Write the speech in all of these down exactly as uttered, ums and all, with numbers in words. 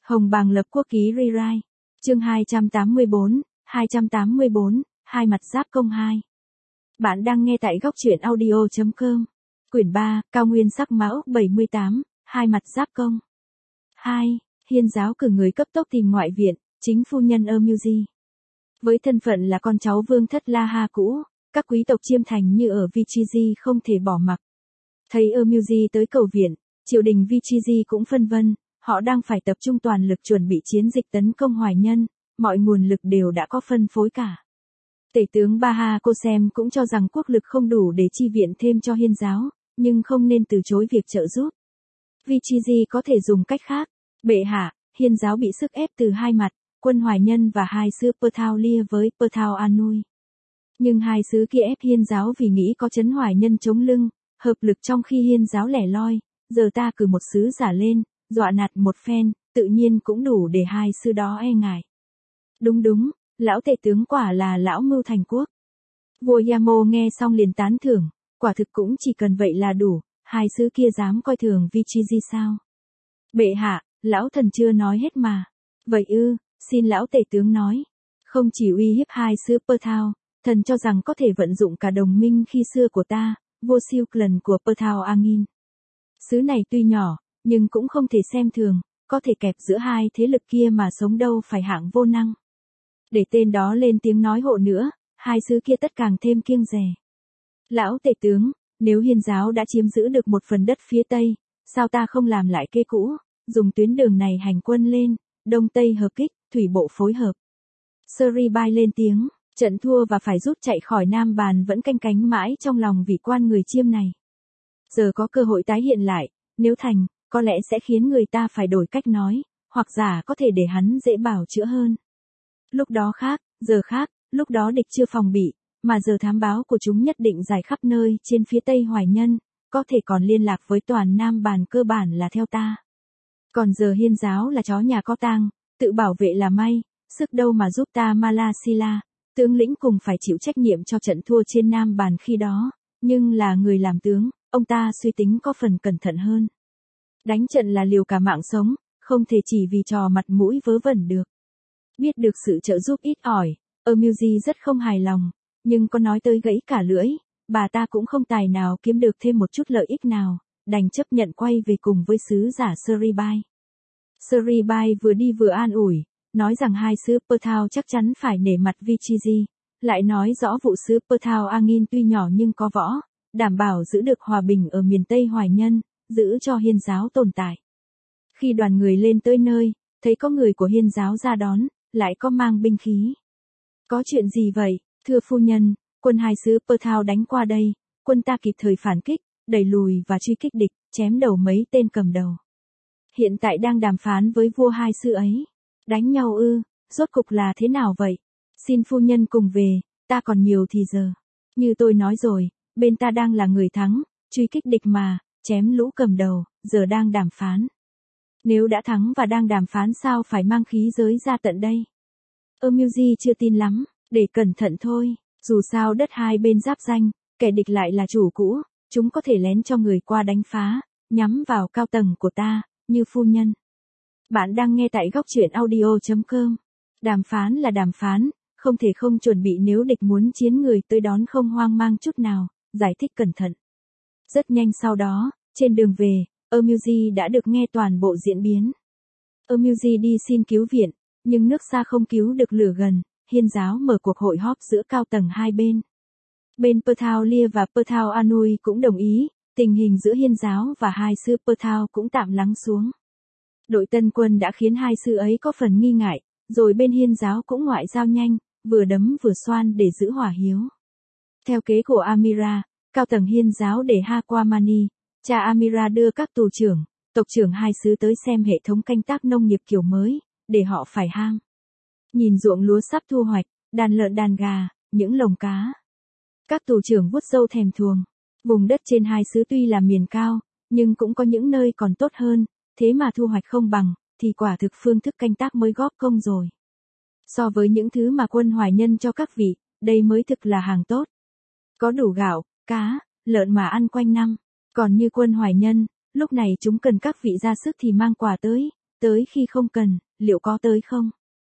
Hồng Bàng lập quốc ký rewrite. Chương hai trăm tám mươi bốn, hai trăm tám mươi bốn, hai mặt giáp công hai. Bạn đang nghe tại góc truyện audio chấm com. Quyển ba, Cao Nguyên sắc mão bảy mươi tám, hai mặt giáp công. hai. Hiên giáo cử người cấp tốc tìm ngoại viện, chính phu nhân Ermuji. Với thân phận là con cháu vương thất La Ha cũ, các quý tộc chiêm thành như ở Vichiji không thể bỏ mặc. Thấy Ermuji tới cầu viện, triều đình Vichiji cũng phân vân, họ đang phải tập trung toàn lực chuẩn bị chiến dịch tấn công Hoài Nhân, mọi nguồn lực đều đã có phân phối cả. Tể tướng Baha Kosem cũng cho rằng quốc lực không đủ để chi viện thêm cho hiên giáo, nhưng không nên từ chối việc trợ giúp. Vichiji có thể dùng cách khác. Bệ hạ, hiên giáo bị sức ép từ hai mặt, quân Hoài Nhân và hai sứ Perthao lia với Perthao Anui. Nhưng hai sứ kia ép hiên giáo vì nghĩ có trấn Hoài Nhân chống lưng, hợp lực trong khi hiên giáo lẻ loi, giờ ta cử một sứ giả lên, dọa nạt một phen, tự nhiên cũng đủ để hai sứ đó e ngại. Đúng đúng, lão tể tướng quả là lão mưu thành quốc. Vua Yamo nghe xong liền tán thưởng, quả thực cũng chỉ cần vậy là đủ, hai sứ kia dám coi thường Vichiji sao? Bệ hạ, lão thần chưa nói hết mà. Vậy ư, xin lão tể tướng nói. Không chỉ uy hiếp hai sứ Perthao, thần cho rằng có thể vận dụng cả đồng minh khi xưa của ta, vua siêu lần của Perthao Angin. Sứ này tuy nhỏ, nhưng cũng không thể xem thường, có thể kẹp giữa hai thế lực kia mà sống đâu phải hạng vô năng. Để tên đó lên tiếng nói hộ nữa, hai sứ kia tất càng thêm kiêng dè. Lão tể tướng, nếu hiên giáo đã chiếm giữ được một phần đất phía Tây, sao ta không làm lại kế cũ, dùng tuyến đường này hành quân lên, Đông Tây hợp kích, thủy bộ phối hợp. Suribai lên tiếng, trận thua và phải rút chạy khỏi Nam Bàn vẫn canh cánh mãi trong lòng vị quan người chiêm này. Giờ có cơ hội tái hiện lại, nếu thành, có lẽ sẽ khiến người ta phải đổi cách nói, hoặc giả có thể để hắn dễ bảo chữa hơn. Lúc đó khác, giờ khác, lúc đó địch chưa phòng bị, mà giờ thám báo của chúng nhất định giải khắp nơi trên phía Tây Hoài Nhân, có thể còn liên lạc với toàn Nam Bàn cơ bản là theo ta. Còn giờ hiên giáo là chó nhà có tang, tự bảo vệ là may, sức đâu mà giúp ta Malasila, tướng lĩnh cùng phải chịu trách nhiệm cho trận thua trên Nam Bàn khi đó, nhưng là người làm tướng, ông ta suy tính có phần cẩn thận hơn. Đánh trận là liều cả mạng sống, không thể chỉ vì trò mặt mũi vớ vẩn được. Biết được sự trợ giúp ít ỏi, Ermuji rất không hài lòng, nhưng có nói tới gãy cả lưỡi, bà ta cũng không tài nào kiếm được thêm một chút lợi ích nào, đành chấp nhận quay về cùng với sứ giả Suribai. Suribai vừa đi vừa an ủi, nói rằng hai sứ Perthao chắc chắn phải nể mặt Vichiji, lại nói rõ vụ sứ Perthao Angin tuy nhỏ nhưng có võ, đảm bảo giữ được hòa bình ở miền Tây Hoài Nhân, giữ cho hiên giáo tồn tại. Khi đoàn người lên tới nơi, thấy có người của hiên giáo ra đón, lại có mang binh khí. Có chuyện gì vậy, thưa phu nhân, quân hai sứ Perthao đánh qua đây, quân ta kịp thời phản kích, đẩy lùi và truy kích địch, chém đầu mấy tên cầm đầu. Hiện tại đang đàm phán với vua hai sứ ấy. Đánh nhau ư, rốt cục là thế nào vậy? Xin phu nhân cùng về, ta còn nhiều thì giờ. Như tôi nói rồi, bên ta đang là người thắng, truy kích địch mà, chém lũ cầm đầu, giờ đang đàm phán. Nếu đã thắng và đang đàm phán sao phải mang khí giới ra tận đây? Ermuji chưa tin lắm, để cẩn thận thôi, dù sao đất hai bên giáp danh, kẻ địch lại là chủ cũ, chúng có thể lén cho người qua đánh phá, nhắm vào cao tầng của ta, như phu nhân. Bạn đang nghe tại góc truyện audio chấm com. Đàm phán là đàm phán, không thể không chuẩn bị nếu địch muốn chiến người tới đón không hoang mang chút nào, giải thích cẩn thận. Rất nhanh sau đó, trên đường về, Ermuji đã được nghe toàn bộ diễn biến. Ermuji đi xin cứu viện, nhưng nước xa không cứu được lửa gần, hiên giáo mở cuộc hội họp giữa cao tầng hai bên. Bên Perthao lia và Perthao Anui cũng đồng ý, tình hình giữa hiên giáo và hai sư Perthao cũng tạm lắng xuống. Đội tân quân đã khiến hai sư ấy có phần nghi ngại, rồi bên hiên giáo cũng ngoại giao nhanh, vừa đấm vừa xoan để giữ hỏa hiếu. Theo kế của Amira, cao tầng hiên giáo để Hakwamani, cha Amira đưa các tù trưởng, tộc trưởng hai xứ tới xem hệ thống canh tác nông nghiệp kiểu mới, để họ phải ham. Nhìn ruộng lúa sắp thu hoạch, đàn lợn đàn gà, những lồng cá. Các tù trưởng vuốt râu thèm thuồng. Vùng đất trên hai xứ tuy là miền cao, nhưng cũng có những nơi còn tốt hơn, thế mà thu hoạch không bằng, thì quả thực phương thức canh tác mới góp công rồi. So với những thứ mà quân Hoài Nhân cho các vị, đây mới thực là hàng tốt. Có đủ gạo, cá, lợn mà ăn quanh năm. Còn như quân Hoài Nhân, lúc này chúng cần các vị ra sức thì mang quà tới, tới khi không cần, liệu có tới không?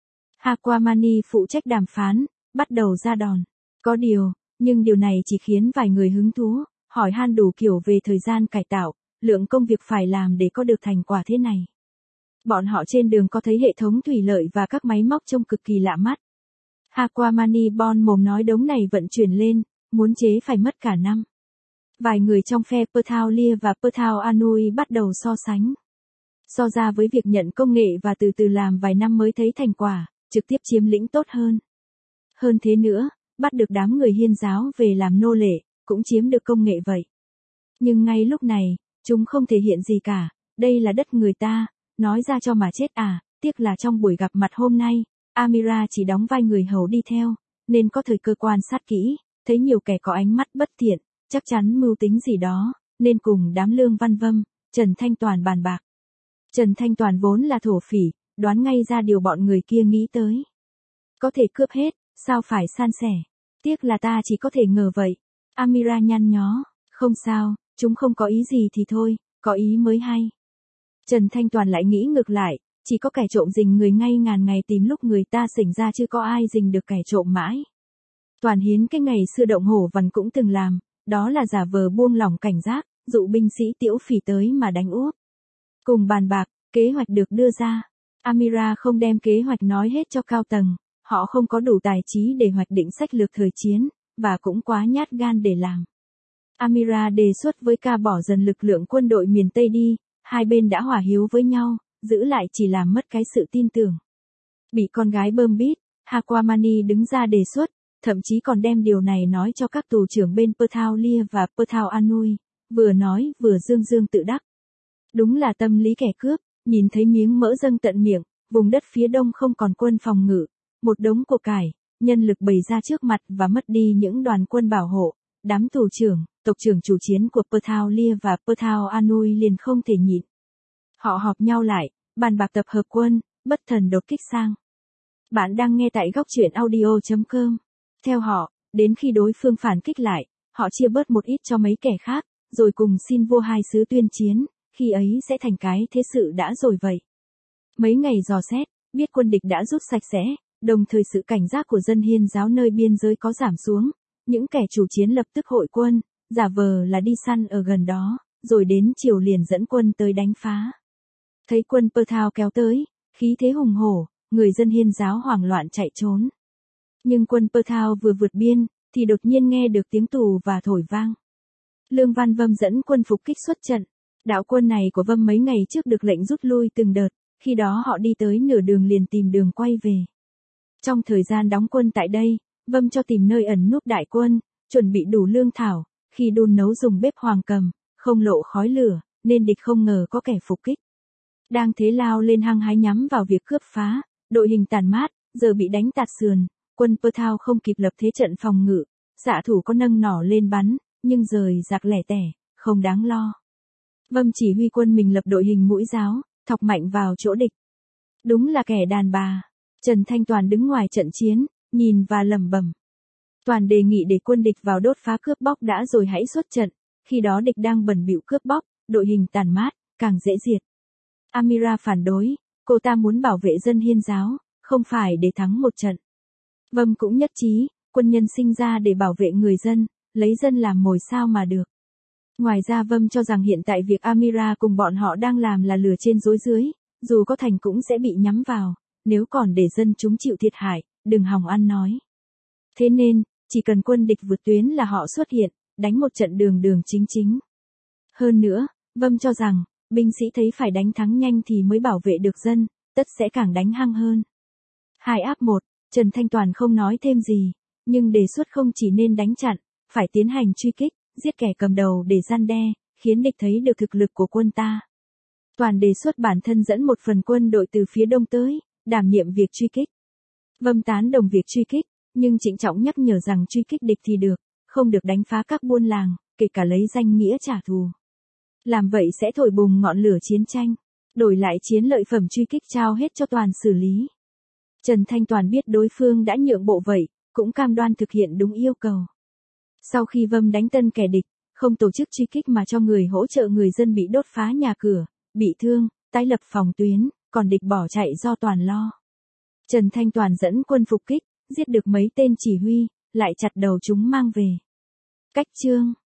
Hakwamani phụ trách đàm phán, bắt đầu ra đòn. Có điều, nhưng điều này chỉ khiến vài người hứng thú, hỏi han đủ kiểu về thời gian cải tạo, lượng công việc phải làm để có được thành quả thế này. Bọn họ trên đường có thấy hệ thống thủy lợi và các máy móc trông cực kỳ lạ mắt. Hakwamani bon mồm nói đống này vận chuyển lên, muốn chế phải mất cả năm. Vài người trong phe Pertaulia và Pertau Anui bắt đầu so sánh. So ra với việc nhận công nghệ và từ từ làm vài năm mới thấy thành quả, trực tiếp chiếm lĩnh tốt hơn. Hơn thế nữa, bắt được đám người Hiên giáo về làm nô lệ, cũng chiếm được công nghệ vậy. Nhưng ngay lúc này, chúng không thể hiện gì cả, đây là đất người ta, nói ra cho mà chết à, tiếc là trong buổi gặp mặt hôm nay, Amira chỉ đóng vai người hầu đi theo, nên có thời cơ quan sát kỹ, thấy nhiều kẻ có ánh mắt bất thiện, chắc chắn mưu tính gì đó, nên cùng đám Lương Văn Vâm, Trần Thanh Toàn bàn bạc. Trần Thanh Toàn vốn là thổ phỉ, đoán ngay ra điều bọn người kia nghĩ tới. Có thể cướp hết, sao phải san sẻ? Tiếc là ta chỉ có thể ngờ vậy. Amira nhăn nhó, không sao, chúng không có ý gì thì thôi, có ý mới hay. Trần Thanh Toàn lại nghĩ ngược lại, chỉ có kẻ trộm rình người ngay ngàn ngày tìm lúc người ta sỉnh ra chứ có ai rình được kẻ trộm mãi. Toàn Hiến cái ngày xưa động hổ vằn cũng từng làm, đó là giả vờ buông lỏng cảnh giác, dụ binh sĩ Tiễu Phỉ tới mà đánh úp. Cùng bàn bạc, kế hoạch được đưa ra. Amira không đem kế hoạch nói hết cho cao tầng, họ không có đủ tài trí để hoạch định sách lược thời chiến, và cũng quá nhát gan để làm. Amira đề xuất với Ca bỏ dần lực lượng quân đội miền Tây đi, hai bên đã hòa hiếu với nhau, giữ lại chỉ làm mất cái sự tin tưởng. Bị con gái bơm bít, Hakwamani đứng ra đề xuất, thậm chí còn đem điều này nói cho các tù trưởng bên Pertaulia và Pertau Anui, vừa nói vừa dương dương tự đắc. Đúng là tâm lý kẻ cướp, nhìn thấy miếng mỡ dâng tận miệng, vùng đất phía đông không còn quân phòng ngự, một đống của cải, nhân lực bày ra trước mặt và mất đi những đoàn quân bảo hộ, đám tù trưởng, tộc trưởng chủ chiến của Pertaulia và Pertau Anui liền không thể nhịn. Họ họp nhau lại, bàn bạc tập hợp quân, bất thần đột kích sang. Bạn đang nghe tại góc truyện audio chấm com. Theo họ, đến khi đối phương phản kích lại, họ chia bớt một ít cho mấy kẻ khác, rồi cùng xin vua hai xứ tuyên chiến, khi ấy sẽ thành cái thế sự đã rồi vậy. Mấy ngày dò xét, biết quân địch đã rút sạch sẽ, đồng thời sự cảnh giác của dân Hiên giáo nơi biên giới có giảm xuống, những kẻ chủ chiến lập tức hội quân, giả vờ là đi săn ở gần đó, rồi đến chiều liền dẫn quân tới đánh phá. Thấy quân Pertau kéo tới, khí thế hùng hổ, người dân Hiên giáo hoảng loạn chạy trốn. Nhưng quân Pertau vừa vượt biên, thì đột nhiên nghe được tiếng tù và thổi vang. Lương Văn Vâm dẫn quân phục kích xuất trận. Đạo quân này của Vâm mấy ngày trước được lệnh rút lui từng đợt, khi đó họ đi tới nửa đường liền tìm đường quay về. Trong thời gian đóng quân tại đây, Vâm cho tìm nơi ẩn núp đại quân, chuẩn bị đủ lương thảo, khi đun nấu dùng bếp hoàng cầm, không lộ khói lửa, nên địch không ngờ có kẻ phục kích. Đang thế lao lên hăng hái nhắm vào việc cướp phá, đội hình tàn mát, giờ bị đánh tạt sườn, quân Pertau không kịp lập thế trận phòng ngự, xạ thủ có nâng nỏ lên bắn, nhưng rời giặc lẻ tẻ, không đáng lo. Vâm chỉ huy quân mình lập đội hình mũi giáo, thọc mạnh vào chỗ địch. Đúng là kẻ đàn bà. Trần Thanh Toàn đứng ngoài trận chiến, nhìn và lẩm bẩm. Toàn đề nghị để quân địch vào đốt phá cướp bóc đã rồi hãy xuất trận, khi đó địch đang bẩn bịu cướp bóc, đội hình tàn mát, càng dễ diệt. Amira phản đối, cô ta muốn bảo vệ dân Hiên giáo, không phải để thắng một trận. Vâm cũng nhất trí, quân nhân sinh ra để bảo vệ người dân, lấy dân làm mồi sao mà được. Ngoài ra Vâm cho rằng hiện tại việc Amira cùng bọn họ đang làm là lừa trên dối dưới, dù có thành cũng sẽ bị nhắm vào, nếu còn để dân chúng chịu thiệt hại, đừng hòng ăn nói. Thế nên, chỉ cần quân địch vượt tuyến là họ xuất hiện, đánh một trận đường đường chính chính. Hơn nữa, Vâm cho rằng, binh sĩ thấy phải đánh thắng nhanh thì mới bảo vệ được dân, tất sẽ càng đánh hăng hơn. Hai áp một, Trần Thanh Toàn không nói thêm gì, nhưng đề xuất không chỉ nên đánh chặn, phải tiến hành truy kích, giết kẻ cầm đầu để gian đe, khiến địch thấy được thực lực của quân ta. Toàn đề xuất bản thân dẫn một phần quân đội từ phía đông tới, đảm nhiệm việc truy kích. Vâm tán đồng việc truy kích, nhưng trịnh trọng nhắc nhở rằng truy kích địch thì được, không được đánh phá các buôn làng, kể cả lấy danh nghĩa trả thù. Làm vậy sẽ thổi bùng ngọn lửa chiến tranh, đổi lại chiến lợi phẩm truy kích trao hết cho Toàn xử lý. Trần Thanh Toàn biết đối phương đã nhượng bộ vậy, cũng cam đoan thực hiện đúng yêu cầu. Sau khi Vâm đánh tân kẻ địch, không tổ chức truy kích mà cho người hỗ trợ người dân bị đốt phá nhà cửa, bị thương, tái lập phòng tuyến, còn địch bỏ chạy do Toàn lo. Trần Thanh Toàn dẫn quân phục kích, giết được mấy tên chỉ huy, lại chặt đầu chúng mang về. Cách chương